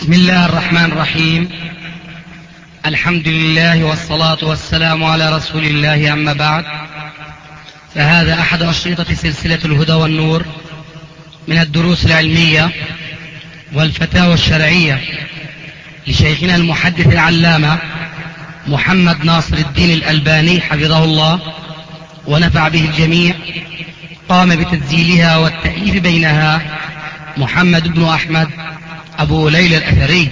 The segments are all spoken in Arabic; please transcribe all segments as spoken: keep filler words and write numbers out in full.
بسم الله الرحمن الرحيم. الحمد لله والصلاة والسلام على رسول الله، أما بعد، فهذا أحد أشرطة سلسلة الهدى والنور من الدروس العلمية والفتاوى الشرعية لشيخنا المحدث العلامة محمد ناصر الدين الألباني حفظه الله ونفع به الجميع. قام بتسجيلها والتأليف بينها محمد بن أحمد أبو ليلى الأثري.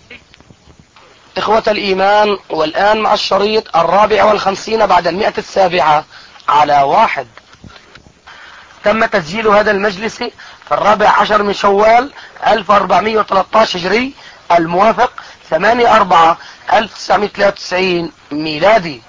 إخوة الإيمان، والآن مع الشريط الرابع والخمسين بعد المئة السابعة على واحد. تم تسجيل هذا المجلس في الرابع عشر من شوال ألف وأربعمئة وثلاثة عشر هجري، الموافق ثمانية أربعة ألف وتسعمئة وثلاثة وتسعين ميلادي.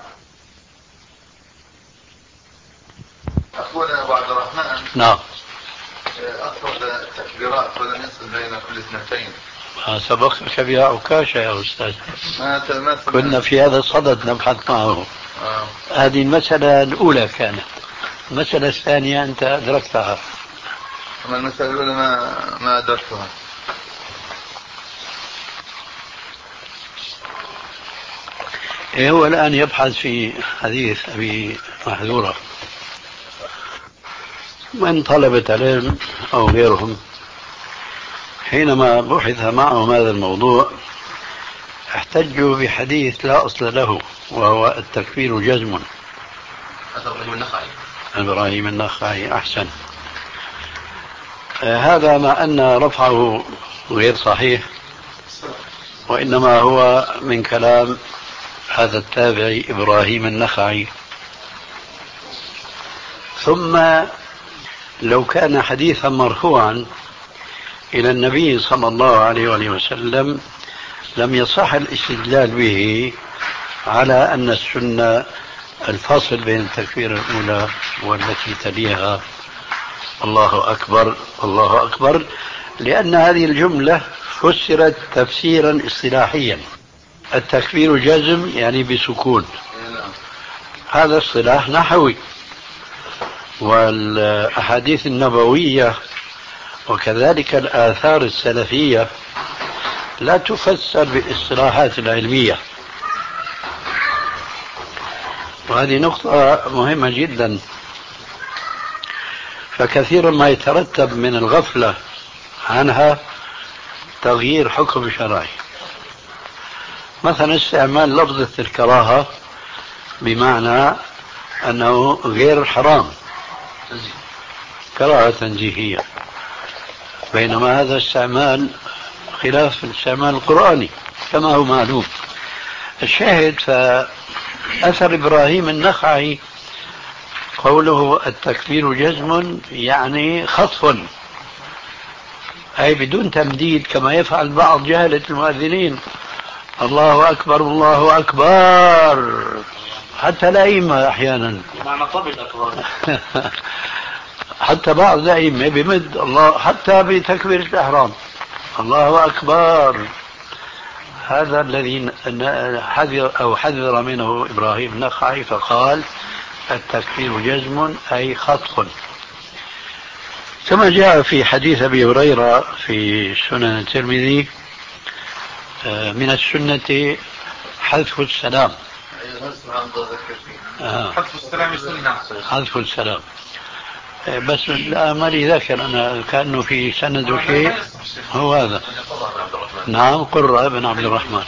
أخونا أبو عبد الرحمن، نعم، أفرد التكبيرات ولم يصل بين كل اثنتين. سبقك بها عكاشة يا أستاذ، ما ما كنا في هذا الصدد نبحث معه. آه. هذه المسألة الأولى كانت. المسألة الثانية أنت أدركتها. أما المسألة الأولى ما ما أدركتها. إيه، هو الآن يبحث في حديث أبي محذورة. من طلبة العلم أو غيرهم حينما بحث معهم هذا الموضوع احتجوا بحديث لا أصل له، وهو التكفير جزم. إبراهيم النخعي. إبراهيم النخعي أحسن. آه هذا مع أن رفعه غير صحيح، وإنما هو من كلام هذا التابعي إبراهيم النخعي. ثم لو كان حديثا مرفوعا إلى النبي صلى الله عليه وآله وسلم لم يصح الاستدلال به على أن السنة الفصل بين التكبير الأولى والتي تليها الله أكبر الله أكبر، لأن هذه الجملة فسرت تفسيرا اصطلاحيا. التكبير جزم يعني بسكون، هذا اصطلاح نحوي. والأحاديث النبوية وكذلك الآثار السلفية لا تفسر بالاصطلاحات العلمية، وهذه نقطة مهمة جدا. فكثيرا ما يترتب من الغفلة عنها تغيير حكم شرعي. مثلا استعمال لفظة الكراهة بمعنى أنه غير حرام، كراهة تنزيهية، بينما هذا استعمال خلاف الاستعمال القرآني كما هو معلوم. الشاهد، فأثر إبراهيم النخعي قوله التكبير جزم يعني خطف، أي بدون تمديد كما يفعل بعض جهلة المؤذنين، الله أكبر الله أكبر، حتى الأئمة أحيانا حتى بعض الأئمة بمد الله حتى بتكبير الإحرام الله أكبر. هذا الذي حذر أو حذر منه إبراهيم النخعي، فقال التكبير جزم أي خطف. كما جاء في حديث أبي هريرة في سنن الترمذي من السنة حذف السلام. حذف السلام سنة. حذف السلام، بس لا مالي ذاكر أنا، كأنه في سند شيء هو هذا. نعم، قرة بن عبد الرحمن.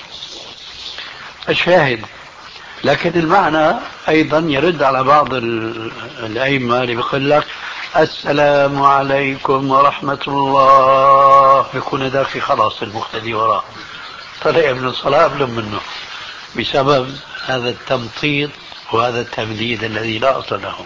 الشاهد، لكن المعنى أيضا يرد على بعض الأئمة اللي بيقول لك السلام عليكم ورحمة الله، بيكون ذاك خلاص المقتدي وراه طلع من الصلاة قبل منه، بسبب هذا التمطيط وهذا التمديد الذي لا أصل له.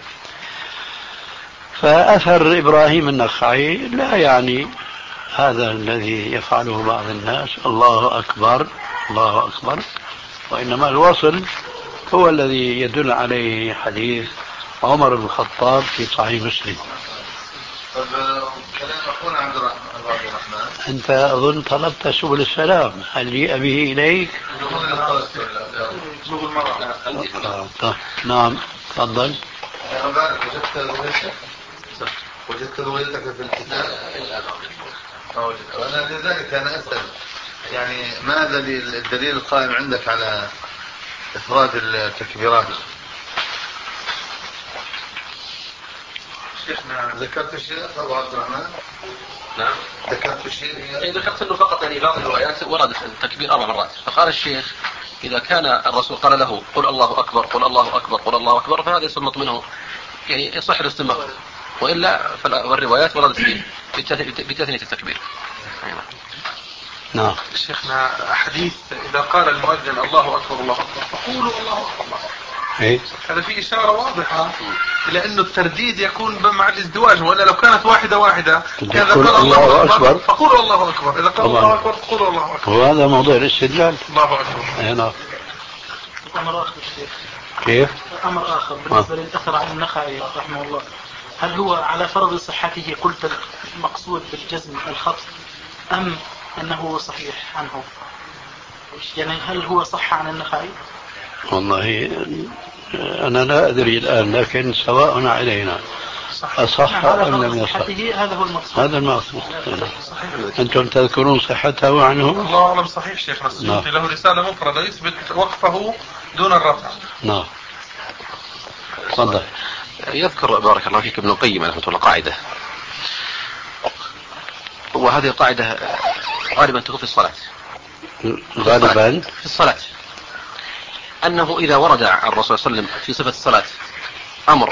فأثر إبراهيم النخعي لا يعني هذا الذي يفعله بعض الناس الله أكبر الله أكبر، وإنما الوصل هو الذي يدل عليه حديث عمر بن الخطاب في صحيح مسلم. طب كلام أخونا عبد الرحمن، أنت أظن طلبت سبل السلام، هل جيء به إليك؟ نعم، تفضل. وجدت روايتك في الكتاب؟ ما وجدت. أنا لذلك أنا أسأل يعني ماذا الدليل القائم عندك على إفراد التكبيرات؟ شيخنا ذكرت شيء أبو عبد الرحمن؟ نعم ذكرت شيء يعني ذكرت أنه فقط يعني بعض الروايات ورد التكبير أربع مرات. فقال الشيخ إذا كان الرسول قال له قل الله أكبر قل الله أكبر قل الله أكبر فهذا يسمط منه يعني يصح الاستنباط، وإلا فالروايات وردت فيه بتثنية التكبير. نعم. شيخنا حديث إذا قال المؤذن الله أكبر الله أكبر فقولوا الله أكبر، إيه؟ هذا فيه إشارة واضحة إلى أنه الترديد يكون مع الازدواج، ولا لو كانت واحدة واحدة إذا قال الله أكبر فقولوا الله أكبر، إذا قال الله أكبر فقولوا الله أكبر. وهذا موضوع الاستدلال. الله أكبر. أي نعم. أمر آخر الشيخ. كيف؟ أمر آخر بالنسبة للأثر عن النخعي رحمه الله، هل هو على فرض صحته قلت المقصود بالجزم الخط أم أنه صحيح عنه؟ يعني هل هو صح عن النخعي؟ والله أنا لا أدري الآن، لكن سواء علينا أصح أم لم يصح. هذا هو المقصود. هذا المقصود. أنتم تذكرون صحته عنه؟ الله أعلم. صحيح شيخنا السيوطي له رسالة مفردة يثبت وقفه دون الرفع. نعم. تفضل. يذكر بارك الله فيك ابن القيم رحمه الله قاعدة، وهذه القاعدة غالبا تكون في الصلاة. غالبا في الصلاة أنه إذا ورد عن الرسول صلى الله عليه وسلم في صفة الصلاة أمر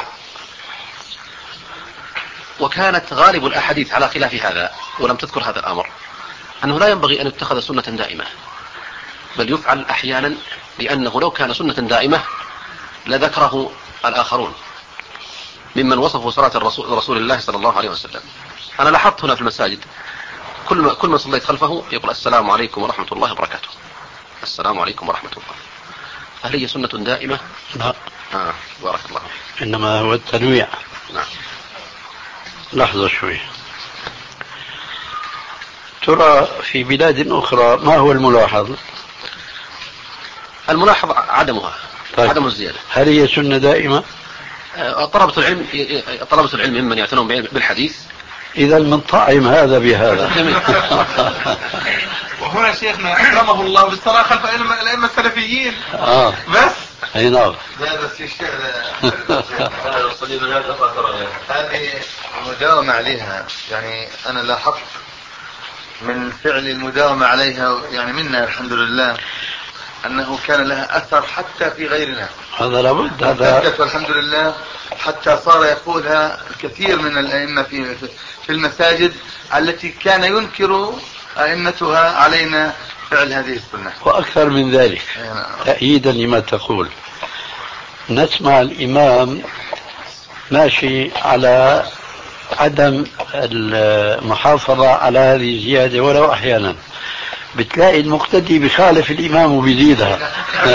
وكانت غالب الأحاديث على خلاف هذا ولم تذكر هذا الأمر، أنه لا ينبغي أن يتخذ سنة دائمة، بل يفعل أحيانا، لأنه لو كان سنة دائمة لذكره الآخرون ممن وصفوا صلاة الرسول رسول الله صلى الله عليه وسلم. أنا لاحظت هنا في المساجد كل ما كل ما صليت خلفه يقول السلام عليكم ورحمة الله وبركاته، السلام عليكم ورحمة الله. هل هي سنة دائمة؟ لا. آه. بارك الله. إنما هو التنويع. نعم. لحظة شوي. ترى في بلاد أخرى ما هو الملاحظ؟ الملاحظ عدمها. طيب. عدم الزيادة. هل هي سنة دائمة؟ طلبة العلم طلبة العلم ممن يعتنون بالحديث. إذا من طعم هذا بهذا. وهنا شيخنا أكرمه الله بالصلاة خلف الأئمة السلفيين. آه. بس. أي نعم. لا بس الشيخ هذه المداومة عليها، يعني أنا لاحظت من فعل المداومة عليها يعني منا الحمد لله أنه كان لها أثر حتى في غيرنا. هذا لابد. هذا والحمد لله حتى صار يقولها الكثير من الأئمة في في المساجد التي كان ينكر أئمتها علينا فعل هذه السنة. وأكثر من ذلك تأييدا لما تقول، نسمع الإمام ماشي على عدم المحافظة على هذه الزيادة ولو أحيانا، بتلاقي المقتدي بخالف الإمام وبيزيدها.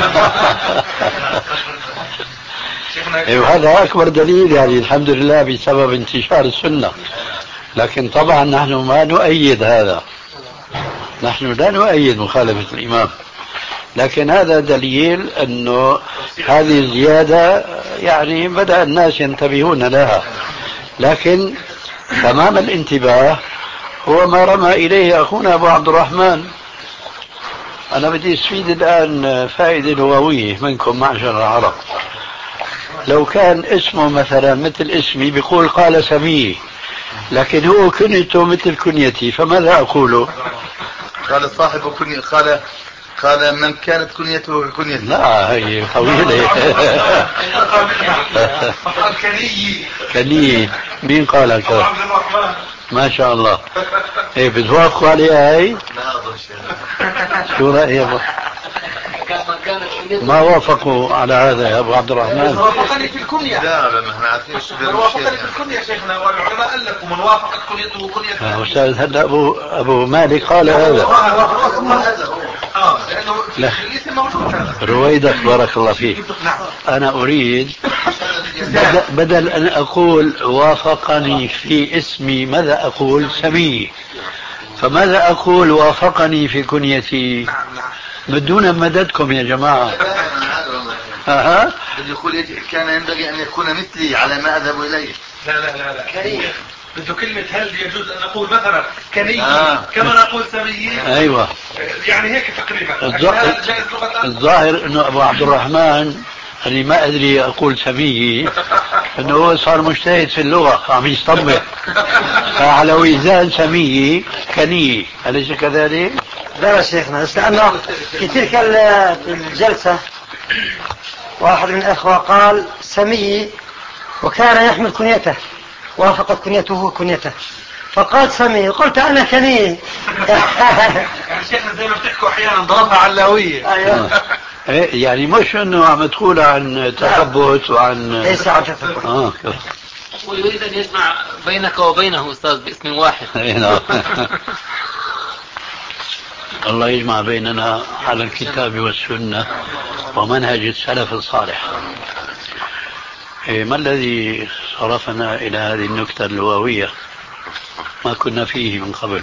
وهذا أكبر دليل يعني الحمد لله بسبب انتشار السنة. لكن طبعا نحن ما نؤيد هذا، نحن لا نؤيد مخالفة الإمام، لكن هذا دليل أنه هذه الزيادة يعني بدأ الناس ينتبهون لها. لكن تمام الانتباه هو ما رمى إليه أخونا أبو عبد الرحمن. أنا بدي أستفيد الآن فائدة لغوية منكم معشر العرب. لو كان اسمه مثلا مثل اسمي بيقول قال سميه، لكن هو كنيته مثل كنيتي، فماذا أقول؟ قال صاحب كنية، قال قال من كانت كنيته كنيته. لا هي طويلة. كنية. مين قال هكذا؟ ما شاء الله. ايه بتوافقوا عليها هاي؟ شو رأيك؟ ما وافقوا على هذا يا ابو عبد الرحمن؟ وافقني في الكنية. لا ما احنا عارفين ايش وافقني في الكنية شيخنا، والعلماء قال لكم من وافقت كنيته كنية. استاذ هلا ابو ابو مالك قال هذا. اه لانه الاسم موجود هذا. رويدك بارك الله فيك. انا اريد بدل ان اقول وافقني في اسمي ماذا اقول؟ سميه. فماذا اقول وافقني في كنيتي؟ بدون مددكم يا جماعة. ها؟ يقول كان ينبغي أن يكون مثلي على ما أذهب إليه. لا لا لا لا. بده كلمة هل يجوز أن نقول مثلا كني آه. كما نقول سمي؟ أيوة يعني هيك تقريبا. الظاهر أنه أبو عبد الرحمن اللي ما أدري أقول سمي أنه هو صار مجتهد في اللغة عم يستنبط فعلى وزان سمي كني، أليس كذلك؟ لا يا شيخنا، بس لأنه في تلك الجلسة واحد من الأخوة قال سمي وكان يحمل كنيته، وافقت كنيته كنيته فقال سمي، قلت أنا كني. يعني شيخنا زي ما بتحكوا أحيانا ضربها علوية. أيوه. يعني مش أنه عم تقول عن تثبت وعن ليس عن تثبت. آه. ويريد أن يجمع بينك وبينه أستاذ باسم واحد. الله يجمع بيننا على الكتاب والسنة ومنهج السلف الصالح. ما الذي صرفنا إلى هذه النكتة اللغوية ما كنا فيه من قبل؟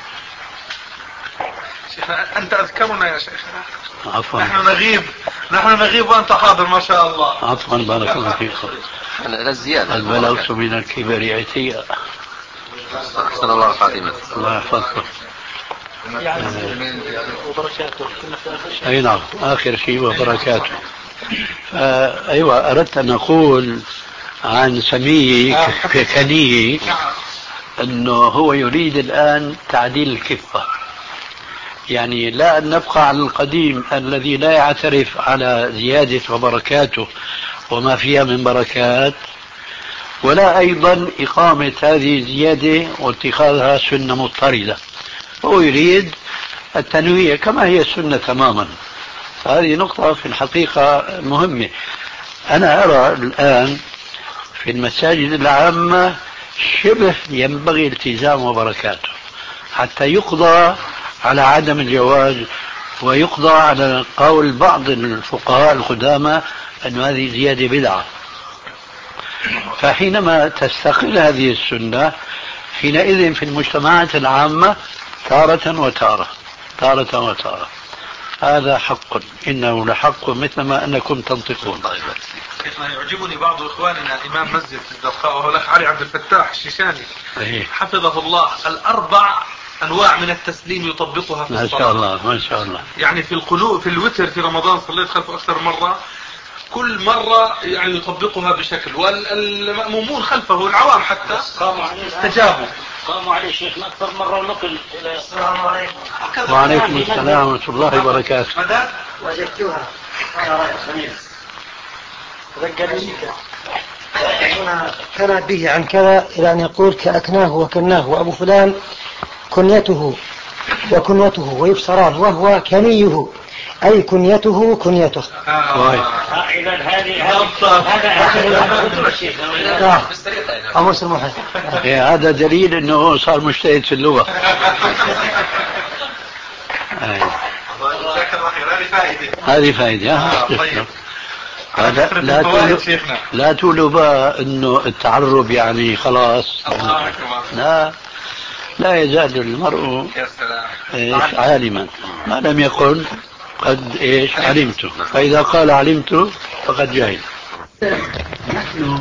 شيخنا أنت أذكرنا يا شيخنا. عفوا. نحن نغيب نحن نغيب وأنت حاضر ما شاء الله. عفوا بارك الله فيكم. الزيادة البلوس من الكبر عتيا. أحسن الله خاتمة. الله يحفظكم. يعني وبركاته. أي نعم آخر شيء وبركاته. أيوة أردت أن أقول عن سمي كني أنه هو يريد الآن تعديل الكفة، يعني لا أن نبقى على القديم الذي لا يعترف على زيادة وبركاته وما فيها من بركات، ولا أيضا إقامة هذه الزيادة واتخاذها سنة مضطردة. هو يريد التنويع كما هي السنة تماما. هذه نقطة في الحقيقة مهمة. أنا أرى الآن في المساجد العامة شبه ينبغي التزام وبركاته حتى يقضى على عدم الجواز، ويقضى على قول بعض الفقهاء القدامى أن هذه زيادة بدعة. فحينما تستقل هذه السنة حينئذ في المجتمعات العامة تارة وتارة تارة وتارة. هذا حق، إنه لحق مثل ما أنكم تنطقون. يعجبني بعض إخواننا إمام مسجد الزرقاء وهو الأخ علي عبد الفتاح الشيشاني حفظه الله، الأربع أنواع من التسليم يطبقها في الصلاة. ما شاء الله ما شاء الله. يعني في القنوت في الوتر في رمضان صليت خلفه أكثر مرة، كل مرة يعني يطبقها بشكل، والمأمومون خلفه العوام حتى استجابوا. قاموا عليه شيخنا أكثر مرة ونقل. السلام عليكم. وعليكم السلام ورحمة الله وبركاته. ماذا؟ وجدتها. ذكرني كان به عن كذا إلى أن يقول كأكناه وكناه، وأبو فلان كنيته وكنيته ويبصران، وهو كنيه أي كنيته كنيته. إذا هذه هذا قاموس المحيط. هذا دليل أنه صار مجتهد في اللغة. هذه فائدة. لا لا تقولوا لا تقولوا بقى انه التعرب يعني خلاص. لا لا يزال المرء ايش عالما ما لم يقل قد ايش علمت، فاذا قال علمت فقد جهل. نحن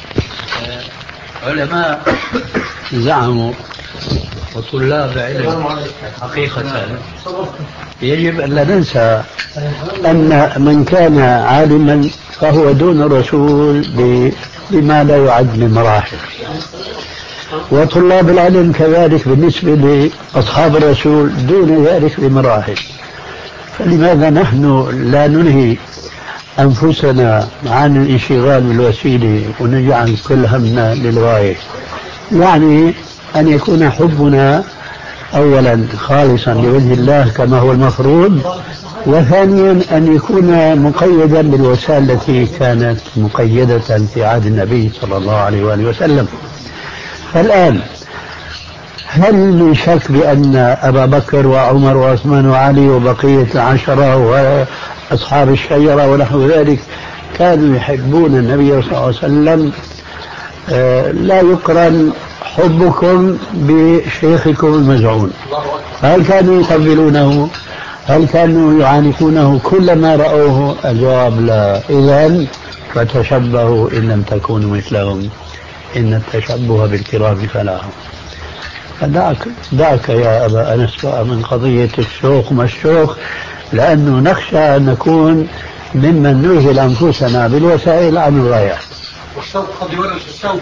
علماء زعموا وطلاب علم حقيقة يجب أن لا ننسى أن من كان عالما فهو دون الرسول بما لا يعد من مراحل، وطلاب العلم كذلك بالنسبة لأصحاب الرسول دون ذلك بمراحل. فلماذا نحن لا ننهي أنفسنا عن الانشغال بالوسيلة ونجعل كل همنا للغاية؟ يعني أن يكون حبنا أولا خالصا لوجه الله كما هو المفروض، وثانيا أن يكون مقيدا بالوسائل التي كانت مقيدة في عهد النبي صلى الله عليه وآله وسلم. فالآن هل من شك بأن أبا بكر وعمر وعثمان وعلي وبقية العشرة وأصحاب الشجرة ونحو ذلك كانوا يحبون النبي صلى الله عليه وسلم؟ آه لا يقرن حبكم بشيخكم المزعون. هل كانوا يقبلونه؟ هل كانوا يعانقونه كلما رأوه؟ الجواب لا. إذن فتشبهوا إن لم تكونوا مثلهم إن التشبه بالكرام فلاح. فدعك دعك يا أبا أنس من قضية الشوق ما الشوق، لأنه نخشى أن نكون ممن نشغل أنفسنا بالوسائل عن الغايات. والشوق قد يورث الشوق.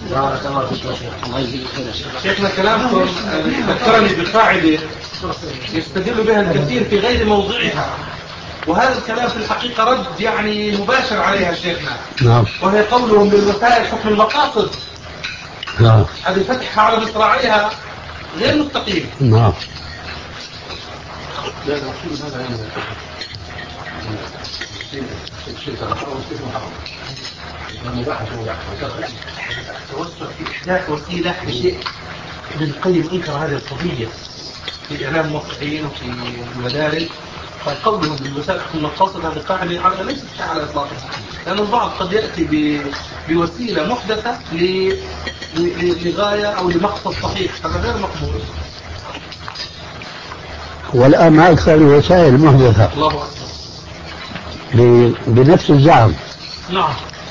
شيخنا كلامكم ذكرني بقاعدة يستدل بها الكثير في غير موضعها، وهذا الكلام في الحقيقة رد يعني مباشر عليها شيخنا. نعم. وهي قولهم بالوسائل حكم المقاصد. نعم. هذه فتحها على مصراعيها غير مستقيم. نعم. التوسع في إحداث وسيلة لشيء ابن القيم أنكر هذه القضية في إعلام الموقعين وفي المدارس. فقولهم بالوسائل حكم المقاصد هذه قاعدة على ليست على إطلاقها، لأن البعض قد يأتي بوسيلة محدثة لغاية أو لمقصد صحيح، هذا غير مقبول. والآن ما أكثر الوسائل محدثة. الله أكبر. بنفس الزعم. نعم.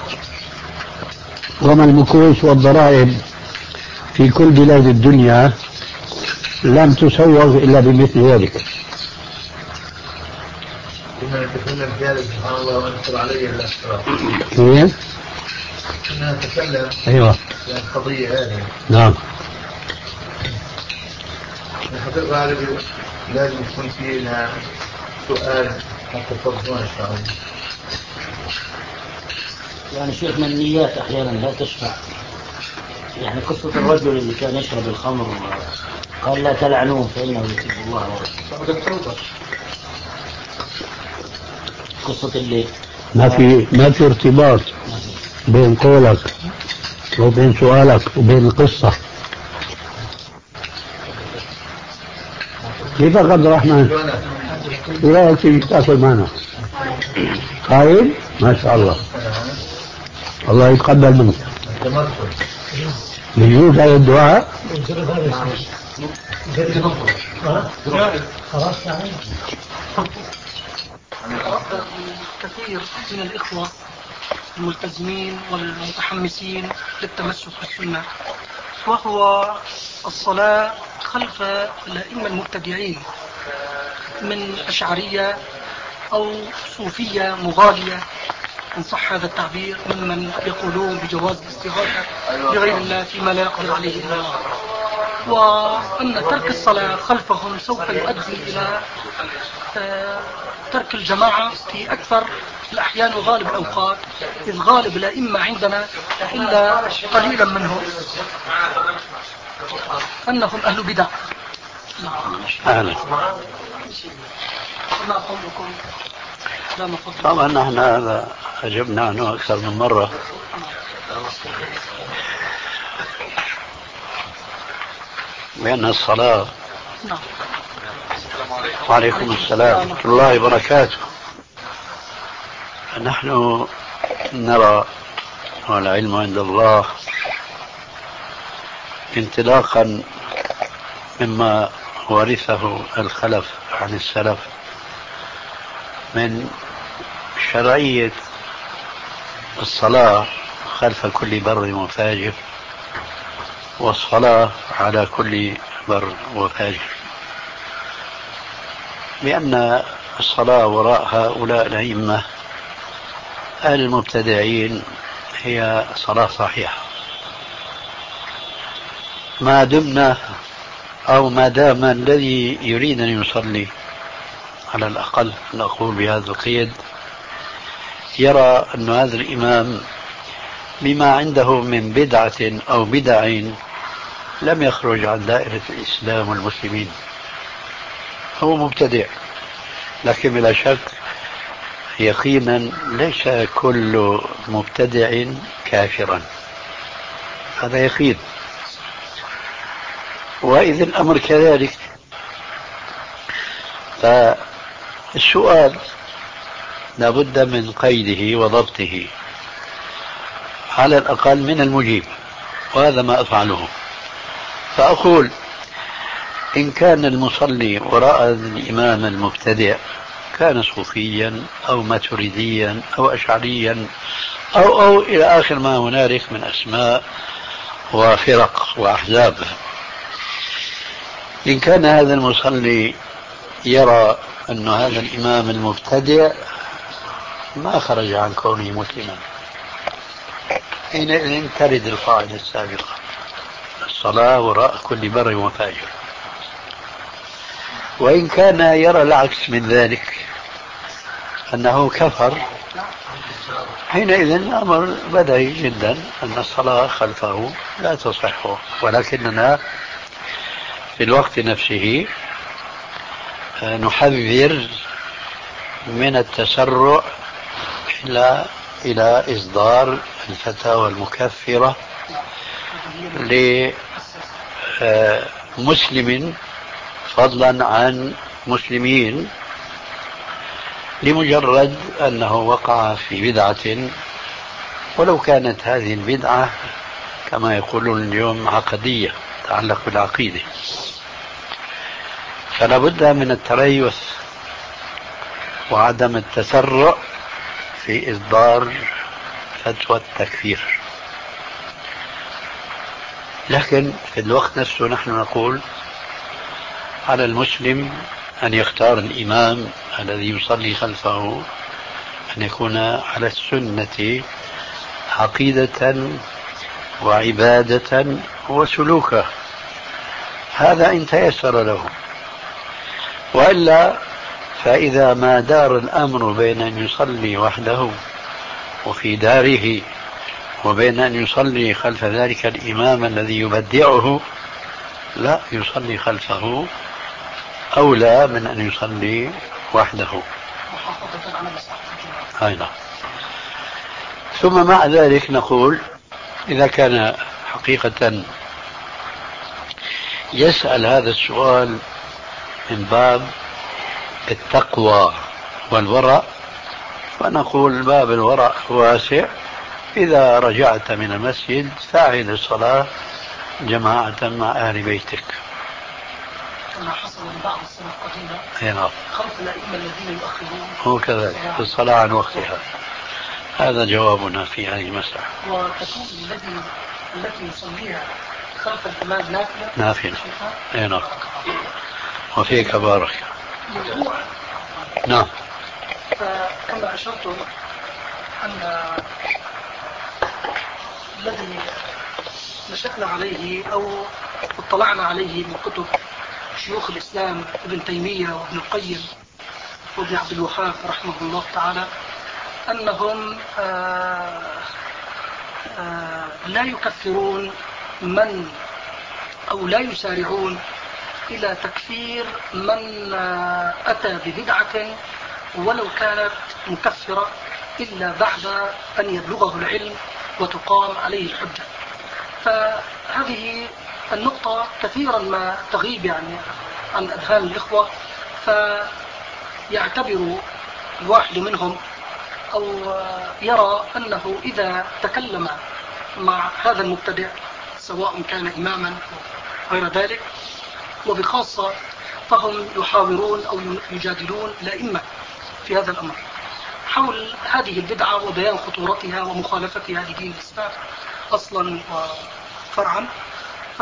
وما المكوس والضرائب في كل بلاد الدنيا لم تسوغ إلا بمثل ذلك. كنا الجالس سبحان الله وانكر عليه الأسرار. كيف؟ كنا نتكلم. أيوة. في القضية هذه. نعم. الحقيقة هذه لازم يكون في لها سؤال حتى تفضلون إن شاء الله. يعني شيخنا النيات أحيانا لا تشفع. يعني قصة الرجل اللي كان يشرب الخمر قال لا تلعنون فإنه يحب الله ورسوله. قصة اللي ما في ما في ارتباط بين قولك وبين سؤالك وبين القصة. كيف عبد الرحمن؟ ايه رايك تيجي تاكل معنا؟ قايل؟ ما شاء الله. الله يتقبل منك. بيجوز هذا الدعاء؟ كثير من الإخوة الملتزمين والمتحمسين للتمسك بالسنة، وهو الصلاة خلف الأئمة المبتدعين من أشعرية أو صوفية مغالية إن صح هذا التعبير، ممن يقولون بجواز الاستغاثة بغير الله فيما لا يقدر عليه إلا الله، وأن ترك الصلاة خلفهم سوف يؤدي إلى ترك الجماعة في أكثر الأحيان وغالب الأوقات، إذ غالب الأئمة عندنا إلا قليلا منهم أنهم أهل بدع. أهلا. ما قولكم؟ طبعا نحن هذا أجبنا عنه أكثر من مرة. بأن الصلاة. نعم. وعليكم السلام ورحمة الله وبركاته. نحن نرى والعلم عند الله انطلاقا مما ورثه الخلف عن السلف من شرعية الصلاة خلف كل بر وفاجر، والصلاة على كل بر وفاجر، بأن الصلاة وراء هؤلاء الأئمة المبتدعين هي صلاة صحيحة، ما دمنا أو ما دام الذي يريد أن يصلي على الأقل نقول بهذا القيد يرى أن هذا الإمام بما عنده من بدعة أو بدع لم يخرج عن دائرة الإسلام والمسلمين، هو مبتدع، لكن بلا شك يقينا ليس كل مبتدع كافرا، هذا يقين. وإذا الأمر كذلك فالسؤال لابد من قيده وضبطه على الأقل من المجيب، وهذا ما أفعله. فأقول إن كان المصلي وراء الإمام المبتدع كان صوفيا أو ماتريديا أو أشعريا أو أو إلى آخر ما هنالك من أسماء وفرق وأحزاب. إن كان هذا المصلي يرى أن هذا الإمام المبتدع ما خرج عن كونه مسلما، حينئذ ترد القاعدة السابقة: الصلاة وراء كل بر وفاجر. وإن كان يرى العكس من ذلك، أنه كفر، حينئذ الأمر بديهي جدا أن الصلاة خلفه لا تصح، ولكننا في الوقت نفسه نحذر من التسرع إلى إلى إصدار الفتاوى المكفرة لمسلم فضلا عن مسلمين لمجرد أنه وقع في بدعة، ولو كانت هذه البدعة كما يقولون اليوم عقدية تتعلق بالعقيدة. فلا بد من التريث وعدم التسرع في إصدار فتوى التكفير. لكن في الوقت نفسه نحن نقول على المسلم أن يختار الإمام الذي يصلي خلفه أن يكون على السنة عقيدة وعبادة وسلوكا، هذا إن تيسر له. وإلا فإذا ما دار الأمر بين أن يصلي وحده وفي داره وبين أن يصلي خلف ذلك الإمام الذي يبدعه، لا، يصلي خلفه أولى من أن يصلي وحده. أيضا. ثم مع ذلك نقول إذا كان حقيقة يسأل هذا السؤال من باب التقوى والورع، فنقول باب الورع واسع. إذا رجعت من المسجد فاعل الصلاة جماعة مع أهل بيتك. كما حصل بعض السنة القديمة نعم، خلف الأئمة الذين يؤخرون هو كذلك في الصلاة عن وقتها. هذا جوابنا في هذه المسألة. وتكون الذي التي يصليها خلف الإمام نافلة نافلة. أي نعم. وفيك بارك. موضوع. نعم. فكما أشرت أن الذي نشأنا عليه أو اطلعنا عليه من كتب شيوخ الإسلام ابن تيمية وابن القيم وابن عبد الوهاب رحمه الله تعالى، أنهم آآ آآ لا يكفرون من أو لا يسارعون إلى تكفير من أتى ببدعة ولو كانت مكفرة إلا بعد أن يبلغه العلم وتقام عليه الحجة. فهذه النقطة كثيرا ما تغيب يعني عن أذهان الإخوة، فيعتبر الواحد منهم أو يرى أنه إذا تكلم مع هذا المبتدع سواء كان إماما أو غير ذلك، وبخاصة فهم يحاورون أو يجادلون الأئمة في هذا الأمر حول هذه البدعة وبيان خطورتها ومخالفتها لدين الإسلام أصلا وفرعا. ف...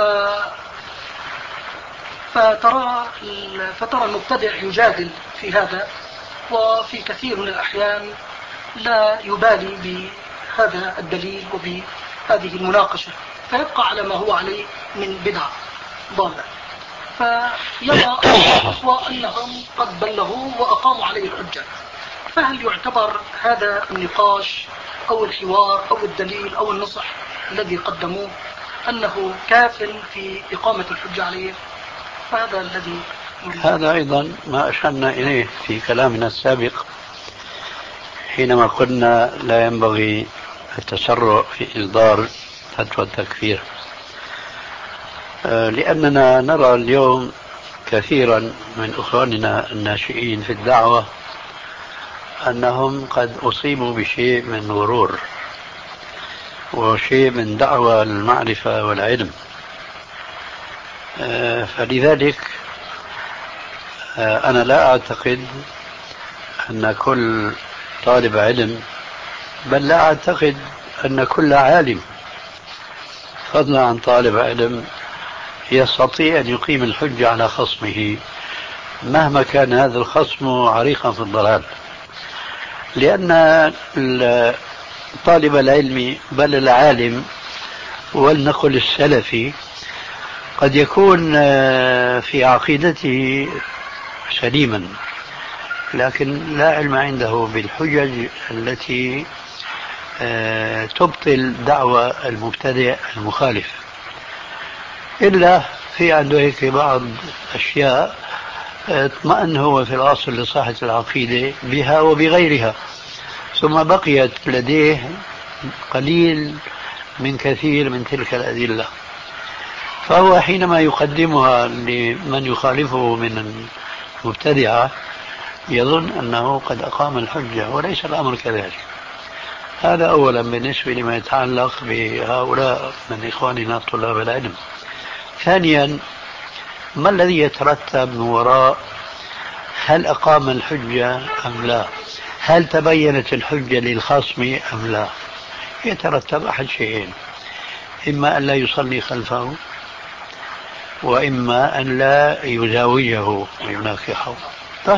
فترى فترى المبتدع يجادل في هذا، وفي كثير من الأحيان لا يبالي بهذا الدليل وبهذه المناقشة، فيبقى على ما هو عليه من بدعة ضالة. فيرى الأخوة أنهم قد بلغوا وأقاموا عليه الحجة، فهل يعتبر هذا النقاش أو الحوار أو الدليل أو النصح الذي قدموه أنه كاف في إقامة الحجة عليه؟ فهذا الذي هذا أيضا ما أشرنا إليه في كلامنا السابق حينما قلنا لا ينبغي التسرع في إصدار فتوى التكفير، لأننا نرى اليوم كثيرا من أخواننا الناشئين في الدعوة أنهم قد أصيبوا بشيء من غرور وشيء من دعوة المعرفة والعلم. فلذلك أنا لا أعتقد أن كل طالب علم، بل لا أعتقد أن كل عالم فضلا عن طالب علم يستطيع أن يقيم الحجة على خصمه مهما كان هذا الخصم عريقا في الضلال، لأن طالب العلم بل العالم ولنقل السلفي قد يكون في عقيدته سليما لكن لا علم عنده بالحجج التي تبطل دعوى المبتدئ المخالف، إلا في عنده هيك بعض أشياء اطمأن هو في الأصل لصحة العقيدة بها وبغيرها، ثم بقيت لديه قليل من كثير من تلك الأدلة، فهو حينما يقدمها لمن يخالفه من المبتدعة يظن أنه قد أقام الحجة، وليس الأمر كذلك. هذا أولا بالنسبة لما يتعلق بهؤلاء من إخواننا طلاب العلم. ثانيا، ما الذي يترتب من وراء هل أقام الحجة أم لا؟ هل تبينت الحجة للخصم أم لا؟ يترتب أحد شيئين، إما أن لا يصلي خلفه، وإما أن لا يزاوجه ويناكحه. طيب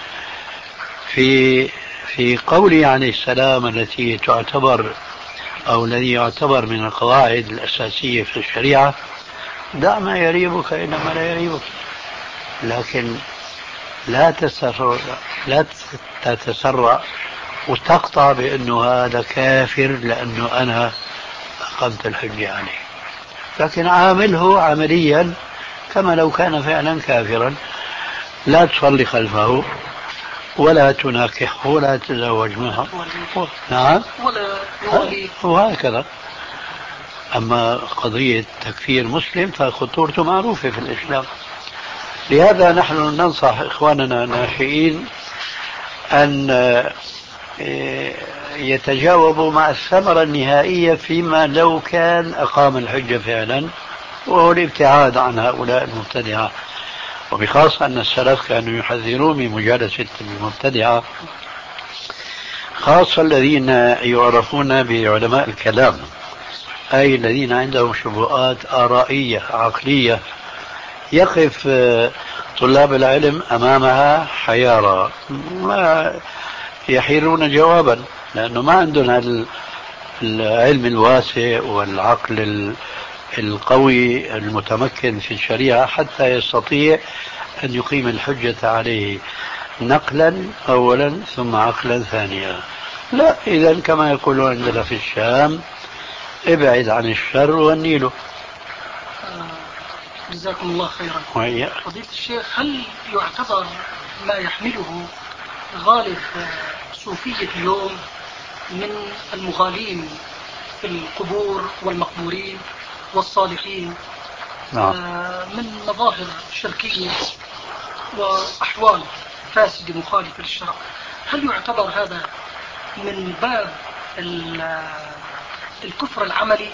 في في قوله عليه السلام التي تعتبر أو الذي يعتبر من القواعد الأساسية في الشريعة: دع ما يريبك إنما لا يريبك، لكن لا تسرع لا تتسرع وتقطع بأنه هذا كافر لأنه أنا أقمت الحجة عليه، لكن عامله عمليا كما لو كان فعلا كافرا. لا تصلي خلفه ولا تناكحه ولا تتزوج معه. نعم، وهكذا. أما قضية تكفير مسلم فخطورته معروفة في الإسلام. لهذا نحن ننصح إخواننا الناشئين أن يتجاوبوا مع الثمرة النهائية فيما لو كان أقام الحجة فعلا، وهو الابتعاد عن هؤلاء المبتدعة، وبخاصة أن السلف كانوا يحذرون من مجالسة المبتدعة، خاصة الذين يعرفون بعلماء الكلام، أي الذين عندهم شبهات آرائية عقلية يقف طلاب العلم أمامها حيارى، ما يحيرون جوابا، لأنه ما عندهم العلم الواسع والعقل القوي المتمكن في الشريعة حتى يستطيع أن يقيم الحجة عليه نقلا أولا ثم عقلا ثانيا. لا، إذا كما يقولون عندنا في الشام: ابعد عن الشر والنيل. جزاكم الله خيرا. وهي. فضيلة الشيخ، هل يعتبر ما يحمله غالب صوفية اليوم من المغالين في القبور والمقبورين والصالحين نعم. من مظاهر شركية وأحوال فاسدة مخالفة للشرع، هل يعتبر هذا من باب الكفر العملي؟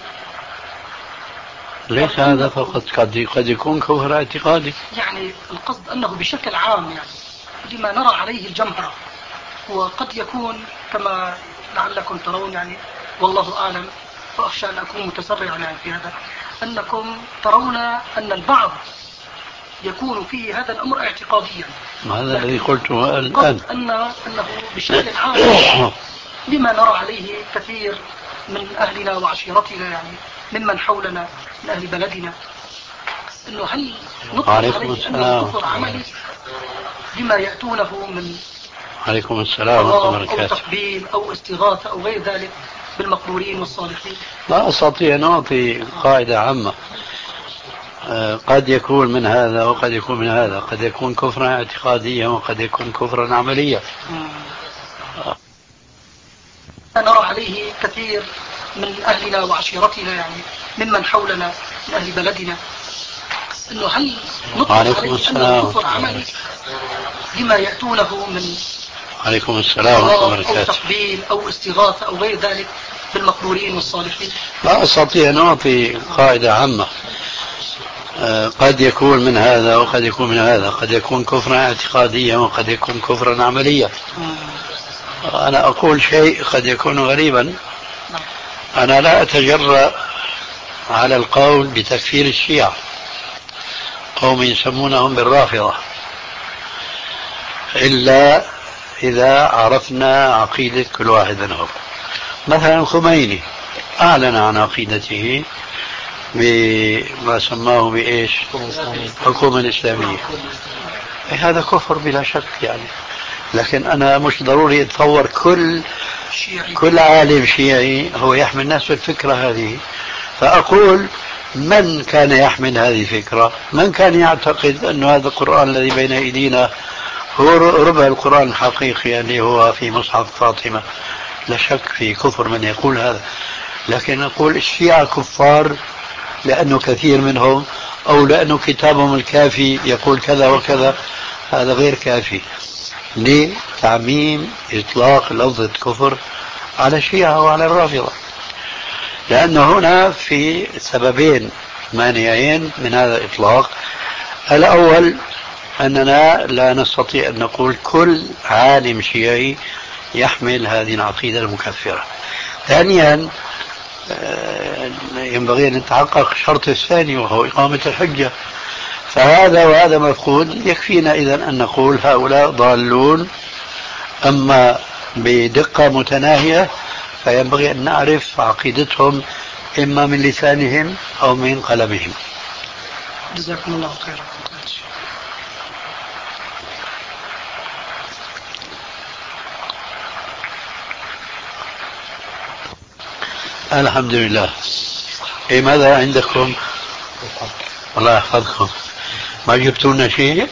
ليس هذا فقط، قد قد يكون كفر اعتقادي. يعني القصد أنه بشكل عام يعني لما نرى عليه الجمهرة، وقد يكون كما لعلكم ترون يعني والله أعلم، وأخشى أن أكون متسرعا يعني في هذا، أنكم ترون أن البعض يكون فيه هذا الأمر اعتقاديا. هذا الذي قلته الآن، أن أنه بشكل عام لما نرى عليه كثير من أهلنا وعشيرتنا يعني ممن حولنا من أهل بلدنا، أنه هل نطلق عليه أنه كفر عملي لما يأتونه من عليكم السلام ورحمة الله أو وبركاته تقبيل أو استغاثة أو غير ذلك بالمقبورين والصالحين؟ لا أستطيع أن أعطي قاعدة عامة، قد يكون من هذا وقد يكون من هذا، قد يكون كفرا اعتقاديا وقد يكون كفرا عمليا. نرى عليه كثير من أهلنا وعشيرتنا يعني ممن حولنا من أهل بلدنا، أنه هل نطلق عليه أنه كفر عملي لما يأتونه من عليكم السلام ورحمة الله أو وبركاته تقبيل أو استغاثة أو غير ذلك بالمقبورين والصالحين؟ لا أستطيع أن أعطي قاعدة عامة، قد يكون من هذا وقد يكون من هذا، قد يكون كفرا اعتقاديا وقد يكون كفرا عمليا. أنا أقول شيء قد يكون غريبا، أنا لا أتجرأ على القول بتكفير الشيعة، قوم يسمونهم بالرافضة، إلا إذا عرفنا عقيدة كل واحد منهم. مثلا الخميني أعلن عن عقيدته بما سماه بإيش؟ الحكومة الإسلامية. هذا كفر بلا شك يعني، لكن أنا مش ضروري أتصور كل كل عالم شيعي هو يحمل نفس الفكرة هذه. فأقول من كان يحمل هذه الفكرة، من كان يعتقد أن هذا القرآن الذي بين أيدينا هو ربع القرآن الحقيقي اللي هو في مصحف فاطمة، لا شك في كفر من يقول هذا. لكن نقول الشيعة كفار لأنه كثير منهم، أو لأنه كتابهم الكافي يقول كذا وكذا، هذا غير كافي لتعميم إطلاق لفظة كفر على الشيعة وعلى الرافضة، لأنه هنا في سببين مانعين من هذا الإطلاق. الأول أننا لا نستطيع أن نقول كل عالم شيعي يحمل هذه العقيدة المكفرة. ثانيا ينبغي أن نتحقق الشرط الثاني وهو إقامة الحجة، فهذا وهذا مفقود. يكفينا إذن أن نقول هؤلاء ضالون، أما بدقة متناهية فينبغي أن نعرف عقيدتهم إما من لسانهم أو من قلبهم. جزاكم الله خيرا. الحمد لله. إيه ماذا عندكم؟ الله يحفظكم. ما جبتوا لنا شيء؟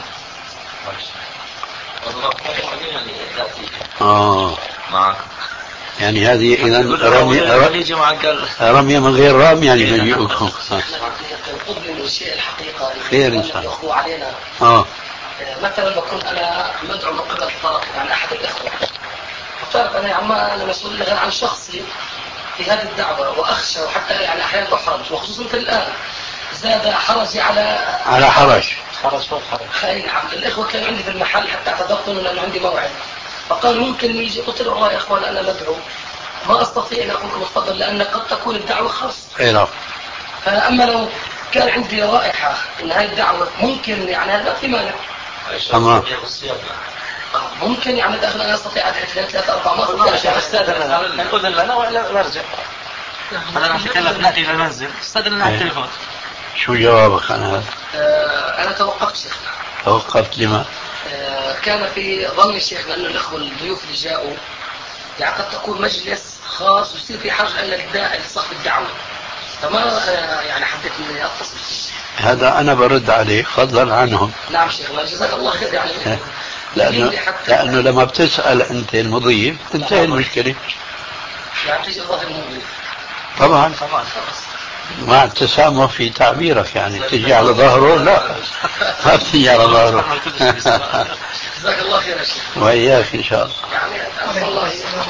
آه يعني هذه إذا رمية رمية من غير رام يعني مجيئكم. الشيء الحقيقة خير إن شاء الله علينا. آه مثلا بكون أنا مدعو من قبل الطرف يعني أحد الإخوة، فافترض أنا عما أنا مسؤول غير عن شخصي في هذه الدعوة، وأخشى وحتى يعني أحيانا أحرج، وخصوصا مثل الآن زاد حرجي على على حرج حرج فوق حرج. أي نعم. الإخوة كانوا عندي في المحل حتى اعتذرت لأنه عندي موعد، فقال ممكن يجي. قلت له والله يا إخوان أنا مدعو ما أستطيع أن أقول لكم اتفضل، لأن قد تكون الدعوة خاصة. أي نعم. فأما لو كان عندي رائحة أن هذه الدعوة ممكن يعني هذا في مانع. تمام. ممكن يعني داخل أنا أستطيع أدعي اثنين ثلاثة أربعة ما أستطيع أشياء. أستاذنا نقول لنا ولا نرجع؟ أنا نتكلم نأتي إلى المنزل. أستاذنا على التليفون. شو جوابك عن هذا؟ آه أنا توقفت شيخنا. توقفت لما؟ آه كان في ظني شيخنا أن الأخوة الضيوف اللي جاءوا يعني قد تكون مجلس خاص ويصير في حاجة أن الداعي لصاحب الدعوة، فما آه يعني حبيت إني أتصل فيه. هذا أنا برد عليك فضلا عنهم. نعم شيخنا جزاك الله خير. يعني لأنه, لأنه لما بتسأل أنت المضيف تنتهي المشكلة. يعني تيجي ظاهر المضيف. طبعا مع التسامح في تعبيرك، يعني تجي على ظهره لا ما بتجي على ظهره. جزاك الله خير يا شيخ. وإياك إن شاء الله. يعني الله.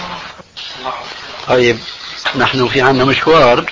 طيب نحن في عنا مشوار.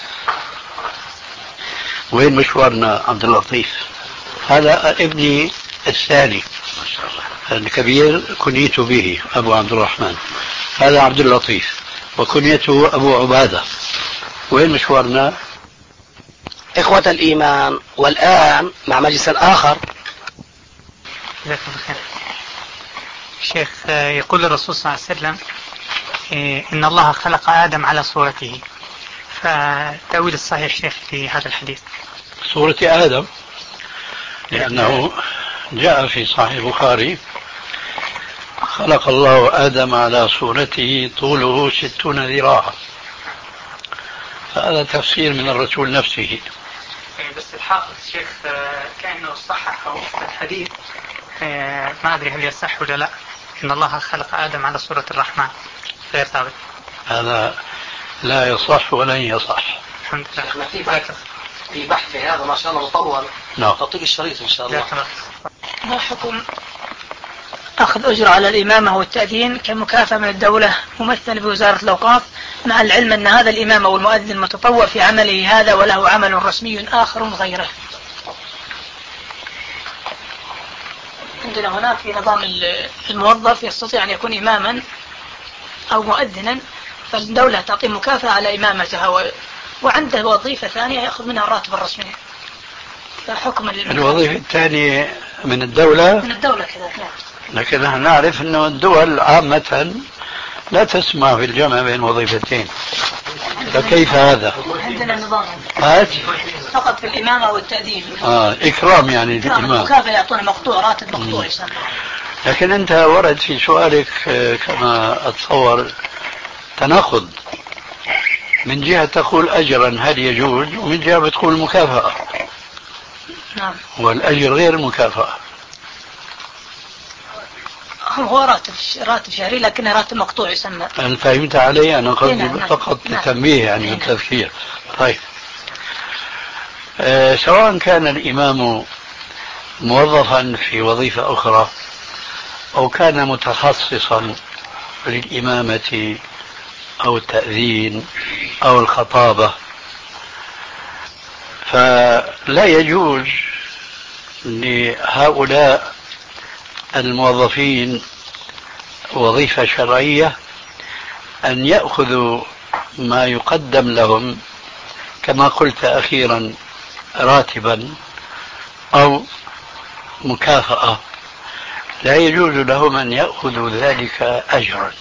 وين مشوارنا عبد اللطيف؟ هذا ابني الثاني الكبير كنيت به أبو عبد الرحمن، هذا عبد اللطيف وكنيته أبو عبادة. وين مشوارنا؟ إخوة الإيمان، والآن مع مجلس آخر. جزاكم الله خير. شيخ يقول الرسول صلى الله عليه وسلم إن الله خلق آدم على صورته، فتأويل الصحيح شيخ في هذا الحديث؟ صورة آدم لأنه جاء في صحيح البخاري خلق الله آدم على صورته طوله ستون ذراعا، هذا تفسير من الرسول نفسه. بس الحافظ شيخ كأنه صحح الحديث، ما أدري هل يصح ولا لا، إن الله خلق آدم على صورة الرحمن، غير ثابت. هذا لا يصح ولن يصح. الحمد لله. في بحث في بحث هذا ما شاء الله مطول. نعم. تطيب الشريط إن شاء الله. ما حكم أخذ أجرة على الإمامة والتأذين كمكافأة من الدولة ممثل بوزارة الأوقاف، مع العلم أن هذا الإمام أو المؤذن متطوع في عمله هذا وله عمل رسمي آخر غيره؟ عندنا هنا في نظام الموظف يستطيع أن يكون إماما أو مؤذنا، فالدولة تعطي مكافأة على إمامتها وعنده وظيفة ثانية يأخذ منها الراتب الرسمي. فحكم الوظيفة الثانية من الدولة من الدولة كذا. نعم. لكن نحن نعرف أن الدول عامة لا تسمح في الجمع بين وظيفتين، فكيف هذا؟ عندنا نظام هات؟ فقط في الإمامة والتأديب. آه إكرام يعني الإمام. مكافأة يعطونه مقطوع، راتب مقطوع يسمى. لكن أنت ورد في سؤالك كما أتصور تناقض، من جهة تقول أجرا هل يجوز، ومن جهة بتقول مكافأة. نعم. والأجر غير المكافأة. هو راتب راتب شهري لكنه راتب مقطوع يسمى. أنا فهمت علي، أنا قصدي نعم. فقط نعم. تنبيه يعني نعم. والتذكير. طيب آه سواء كان الإمام موظفا في وظيفة أخرى أو كان متخصصا للإمامة أو التأذين أو الخطابة، فلا يجوز لهؤلاء الموظفين وظيفة شرعية أن يأخذوا ما يقدم لهم كما قلت أخيرا راتبا أو مكافأة، لا يجوز لهم أن يأخذوا ذلك أجرا،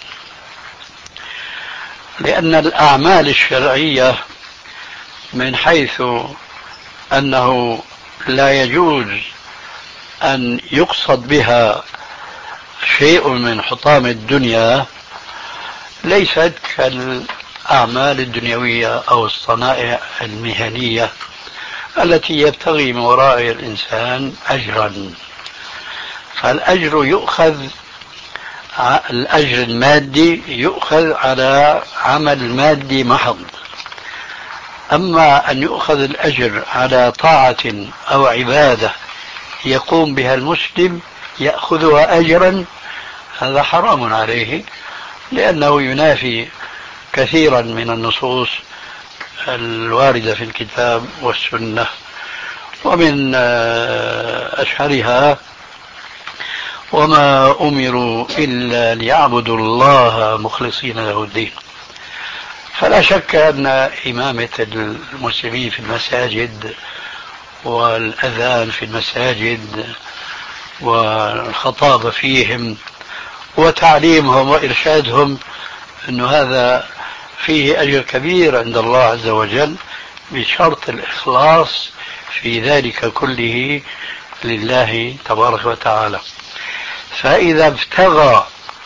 لأن الأعمال الشرعية من حيث أنه لا يجوز أن يقصد بها شيء من حطام الدنيا ليست كالأعمال الدنيوية أو الصنائع المهنية التي يبتغي من وراء الإنسان أجرا. فالأجر يؤخذ، الأجر المادي يؤخذ على عمل مادي محض، أما أن يؤخذ الأجر على طاعة أو عبادة يقوم بها المسلم يأخذها أجرا، هذا حرام عليه، لأنه ينافي كثيرا من النصوص الواردة في الكتاب والسنة، ومن أشهرها وما أمروا إلا ليعبدوا الله مخلصين له الدين. فلا شك أن إمامة المسلمين في المساجد والأذان في المساجد والخطابة فيهم وتعليمهم وإرشادهم أن هذا فيه أجر كبير عند الله عز وجل، بشرط الإخلاص في ذلك كله لله تبارك وتعالى. فإذا ابتغى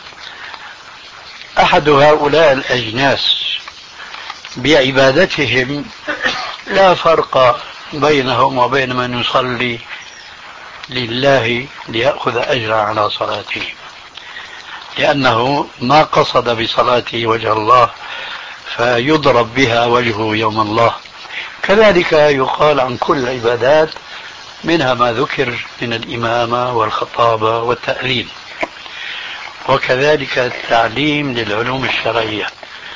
أحد هؤلاء الأجناس بعبادتهم لا فرق بينهم وبين من يصلي لله ليأخذ أجر على صلاته، لأنه ما قصد بصلاته وجه الله فيضرب بها وجهه يوم الله. كذلك يقال عن كل العبادات، منها ما ذكر من الإمامة والخطابة والتأذين، وكذلك التعليم للعلوم الشرعية.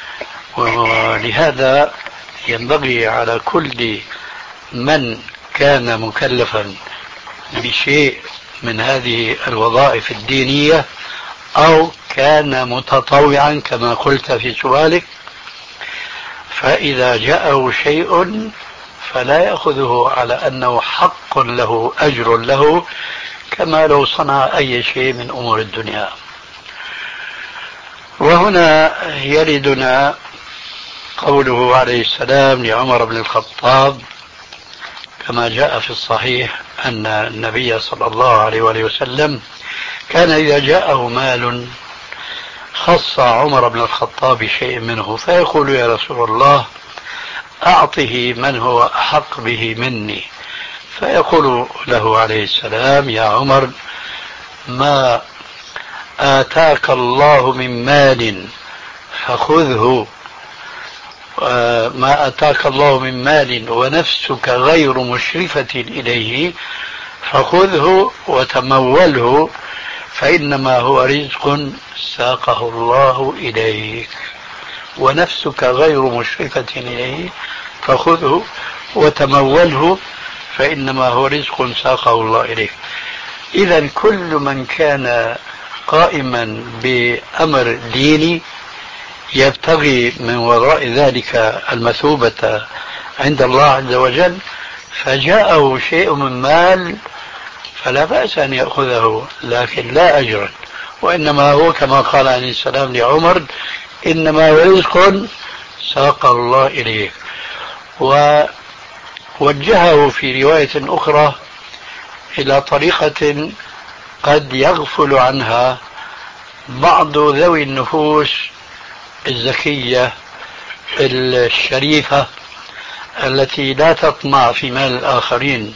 ولهذا ينبغي على كل من كان مكلفا بشيء من هذه الوظائف الدينية أو كان متطوعا كما قلت في سؤالك، فإذا جاءه شيء فلا يأخذه على أنه حق له أجر له كما لو صنع أي شيء من أمور الدنيا. وهنا يردنا قوله عليه السلام لعمر بن الخطاب كما جاء في الصحيح أن النبي صلى الله عليه وآله وسلم كان إذا جاءه مال خص عمر بن الخطاب بشيء منه فيقول يا رسول الله أعطه من هو أحق به مني، فيقول له عليه السلام يا عمر ما آتاك الله من مال فخذه، ما آتاك الله من مال ونفسك غير مشرفة إليه فخذه وتموله فإنما هو رزق ساقه الله إليك، ونفسك غير مشرفة إليه فخذه وتموله فإنما هو رزق ساقه الله إليك. إذن كل من كان قائما بأمر ديني يبتغي من وراء ذلك المثوبة عند الله عز وجل فجاءه شيء من مال فلا بأس أن يأخذه، لكن لا أجرا، وإنما هو كما قال عليه السلام لعمر: إنما رزق ساق الله إليه. ووجهه في رواية أخرى إلى طريقة قد يغفل عنها بعض ذوي النفوس الزكية الشريفة التي لا تطمع في مال الآخرين،